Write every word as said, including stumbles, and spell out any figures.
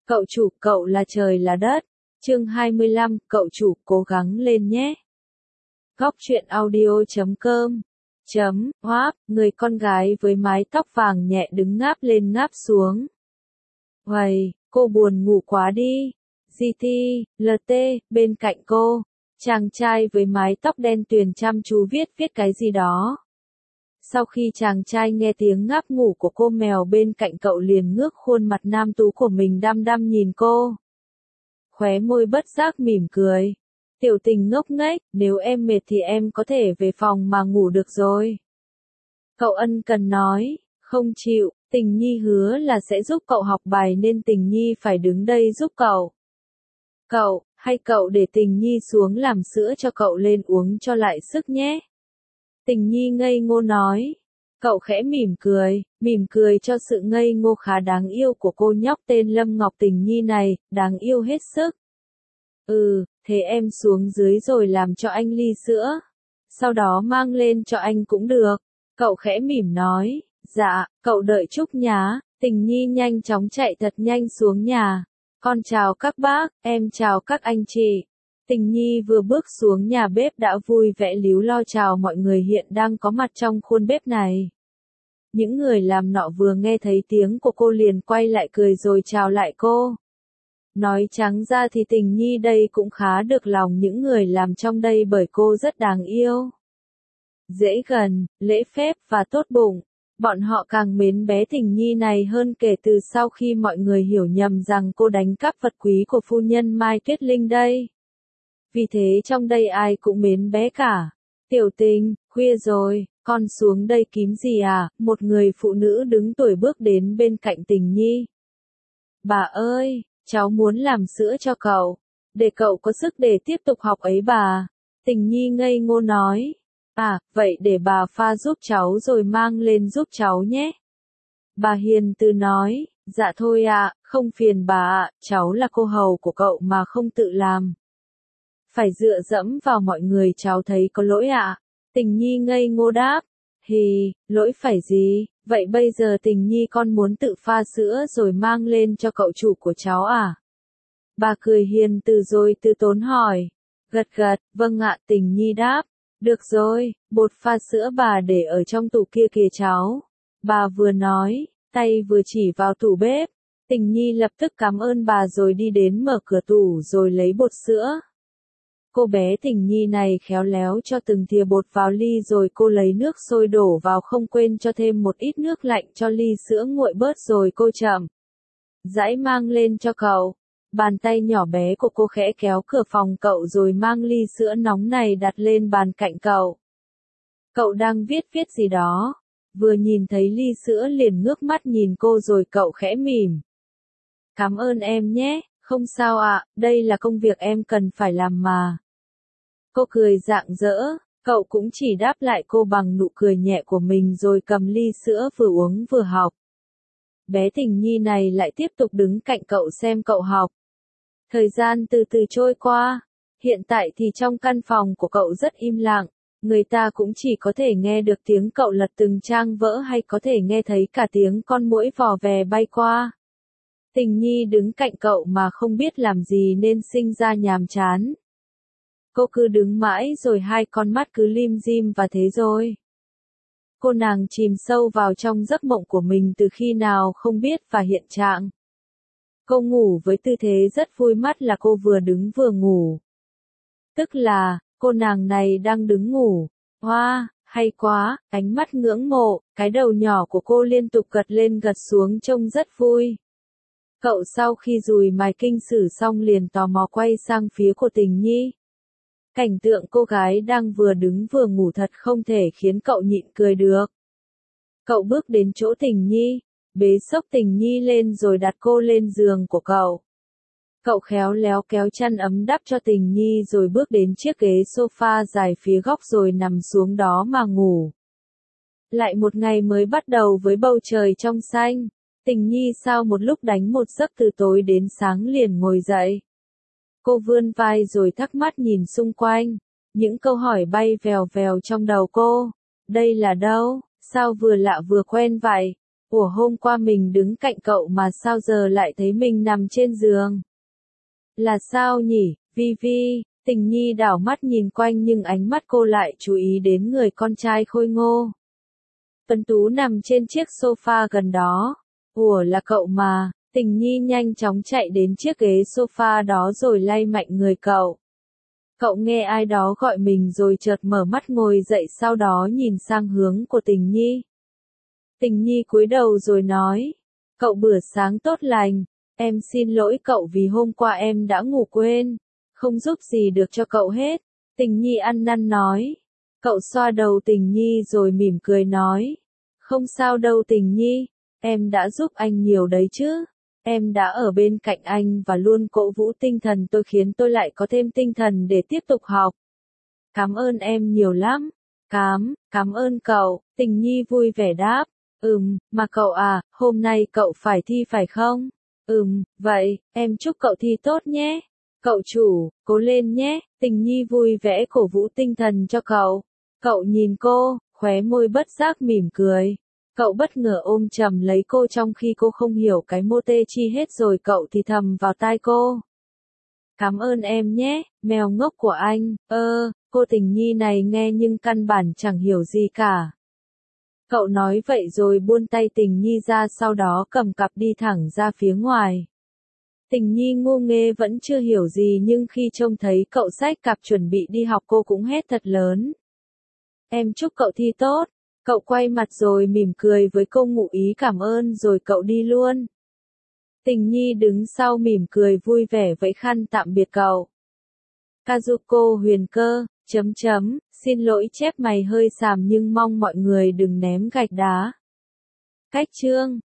Cậu chủ, cậu là trời là đất. Chương hai mươi lăm, cậu chủ, cố gắng lên nhé. Góc truyện audio chấm com chấm Hoáp, người con gái với mái tóc vàng nhẹ đứng ngáp lên ngáp xuống. Uầy, cô buồn ngủ quá đi. giê tê, lờ tê, bên cạnh cô, chàng trai với mái tóc đen tuyền chăm chú viết viết cái gì đó. Sau khi chàng trai nghe tiếng ngáp ngủ của cô, mèo bên cạnh cậu liền ngước khuôn mặt nam tú của mình đăm đăm nhìn cô. Khóe môi bất giác mỉm cười. Tiểu tình ngốc nghếch, nếu em mệt thì em có thể về phòng mà ngủ được rồi. Cậu ân cần nói, không chịu, Tình Nhi hứa là sẽ giúp cậu học bài nên Tình Nhi phải đứng đây giúp cậu. Cậu, hay cậu để Tình Nhi xuống làm sữa cho cậu lên uống cho lại sức nhé. Tình Nhi ngây ngô nói. Cậu khẽ mỉm cười, mỉm cười cho sự ngây ngô khá đáng yêu của cô nhóc tên Lâm Ngọc Tình Nhi này, đáng yêu hết sức. Ừ, thế em xuống dưới rồi làm cho anh ly sữa. Sau đó mang lên cho anh cũng được. Cậu khẽ mỉm nói, dạ, cậu đợi chút nhá. Tình Nhi nhanh chóng chạy thật nhanh xuống nhà. Con chào các bác, em chào các anh chị. Tình Nhi vừa bước xuống nhà bếp đã vui vẻ líu lo chào mọi người hiện đang có mặt trong khuôn bếp này. Những người làm nọ vừa nghe thấy tiếng của cô liền quay lại cười rồi chào lại cô. Nói trắng ra thì Tình Nhi đây cũng khá được lòng những người làm trong đây bởi cô rất đáng yêu. Dễ gần, lễ phép và tốt bụng. Bọn họ càng mến bé Tình Nhi này hơn kể từ sau khi mọi người hiểu nhầm rằng cô đánh cắp vật quý của phu nhân Mai Tuyết Linh đây. Vì thế trong đây ai cũng mến bé cả. Tiểu Tình, khuya rồi, con xuống đây kiếm gì à? Một người phụ nữ đứng tuổi bước đến bên cạnh Tình Nhi. Bà ơi, cháu muốn làm sữa cho cậu, để cậu có sức để tiếp tục học ấy bà. Tình Nhi ngây ngô nói. À, vậy để bà pha giúp cháu rồi mang lên giúp cháu nhé. Bà hiền từ nói, dạ thôi ạ, không phiền bà ạ, cháu là cô hầu của cậu mà không tự làm. Phải dựa dẫm vào mọi người cháu thấy có lỗi ạ. Tình Nhi ngây ngô đáp. Hì, lỗi phải gì, vậy bây giờ Tình Nhi con muốn tự pha sữa rồi mang lên cho cậu chủ của cháu à? Bà cười hiền từ rồi từ tốn hỏi. Gật gật, vâng ạ, Tình Nhi đáp. Được rồi, bột pha sữa bà để ở trong tủ kia kìa cháu. Bà vừa nói, tay vừa chỉ vào tủ bếp. Tình Nhi lập tức cảm ơn bà rồi đi đến mở cửa tủ rồi lấy bột sữa. Cô bé Tình Nhi này khéo léo cho từng thìa bột vào ly rồi cô lấy nước sôi đổ vào không quên cho thêm một ít nước lạnh cho ly sữa nguội bớt rồi cô chậm rãi mang lên cho cậu. Bàn tay nhỏ bé của cô khẽ kéo cửa phòng cậu rồi mang ly sữa nóng này đặt lên bàn cạnh cậu. Cậu đang viết viết gì đó. Vừa nhìn thấy ly sữa liền ngước mắt nhìn cô rồi cậu khẽ mỉm. Cảm ơn em nhé, không sao ạ, đây là công việc em cần phải làm mà. Cô cười rạng rỡ, cậu cũng chỉ đáp lại cô bằng nụ cười nhẹ của mình rồi cầm ly sữa vừa uống vừa học. Bé Tình Nhi này lại tiếp tục đứng cạnh cậu xem cậu học. Thời gian từ từ trôi qua, hiện tại thì trong căn phòng của cậu rất im lặng, người ta cũng chỉ có thể nghe được tiếng cậu lật từng trang vỡ hay có thể nghe thấy cả tiếng con muỗi vò vè bay qua. Tình Nhi đứng cạnh cậu mà không biết làm gì nên sinh ra nhàm chán. Cô cứ đứng mãi rồi hai con mắt cứ lim dim và thế rồi. Cô nàng chìm sâu vào trong giấc mộng của mình từ khi nào không biết và hiện trạng. Cô ngủ với tư thế rất vui mắt là cô vừa đứng vừa ngủ. Tức là, cô nàng này đang đứng ngủ. Hoa, wow, hay quá, ánh mắt ngưỡng mộ, cái đầu nhỏ của cô liên tục gật lên gật xuống trông rất vui. Cậu sau khi dùi mài kinh sử xong liền tò mò quay sang phía của Tình Nhi. Cảnh tượng cô gái đang vừa đứng vừa ngủ thật không thể khiến cậu nhịn cười được. Cậu bước đến chỗ Tình Nhi, bế xốc Tình Nhi lên rồi đặt cô lên giường của cậu. Cậu khéo léo kéo chăn ấm đắp cho Tình Nhi rồi bước đến chiếc ghế sofa dài phía góc rồi nằm xuống đó mà ngủ. Lại một ngày mới bắt đầu với bầu trời trong xanh. Tình Nhi sau một lúc đánh một giấc từ tối đến sáng liền ngồi dậy. Cô vươn vai rồi thắc mắc nhìn xung quanh. Những câu hỏi bay vèo vèo trong đầu cô. Đây là đâu? Sao vừa lạ vừa quen vậy? Ủa hôm qua mình đứng cạnh cậu mà sao giờ lại thấy mình nằm trên giường? Là sao nhỉ, Vi Vi? Tình Nhi đảo mắt nhìn quanh nhưng ánh mắt cô lại chú ý đến người con trai khôi ngô. Tuấn Tú nằm trên chiếc sofa gần đó. Ủa là cậu mà, Tình Nhi nhanh chóng chạy đến chiếc ghế sofa đó rồi lay mạnh người cậu. Cậu nghe ai đó gọi mình rồi chợt mở mắt ngồi dậy sau đó nhìn sang hướng của Tình Nhi. Tình Nhi cúi đầu rồi nói, cậu bữa sáng tốt lành, em xin lỗi cậu vì hôm qua em đã ngủ quên, không giúp gì được cho cậu hết. Tình Nhi ăn năn nói. Cậu xoa đầu Tình Nhi rồi mỉm cười nói, không sao đâu Tình Nhi, em đã giúp anh nhiều đấy chứ. Em đã ở bên cạnh anh và luôn cổ vũ tinh thần tôi khiến tôi lại có thêm tinh thần để tiếp tục học. Cảm ơn em nhiều lắm. Cám, cảm ơn cậu, Tình Nhi vui vẻ đáp. Ừm, mà cậu à, hôm nay cậu phải thi phải không? Ừm, vậy, em chúc cậu thi tốt nhé. Cậu chủ, cố lên nhé, Tình Nhi vui vẻ cổ vũ tinh thần cho cậu. Cậu nhìn cô, khóe môi bất giác mỉm cười. Cậu bất ngờ ôm chầm lấy cô trong khi cô không hiểu cái mô tê chi hết rồi cậu thì thầm vào tai cô. Cảm ơn em nhé, mèo ngốc của anh. Ơ, cô Tình Nhi này nghe nhưng căn bản chẳng hiểu gì cả. Cậu nói vậy rồi buông tay Tình Nhi ra sau đó cầm cặp đi thẳng ra phía ngoài. Tình Nhi ngu nghê vẫn chưa hiểu gì nhưng khi trông thấy cậu xách cặp chuẩn bị đi học cô cũng hét thật lớn. Em chúc cậu thi tốt. Cậu quay mặt rồi mỉm cười với cô ngụ ý cảm ơn rồi cậu đi luôn. Tình Nhi đứng sau mỉm cười vui vẻ vẫy khăn tạm biệt cậu. Kazuko Huyền Cơ, chấm chấm, xin lỗi chép mày hơi xàm nhưng mong mọi người đừng ném gạch đá. Cách chương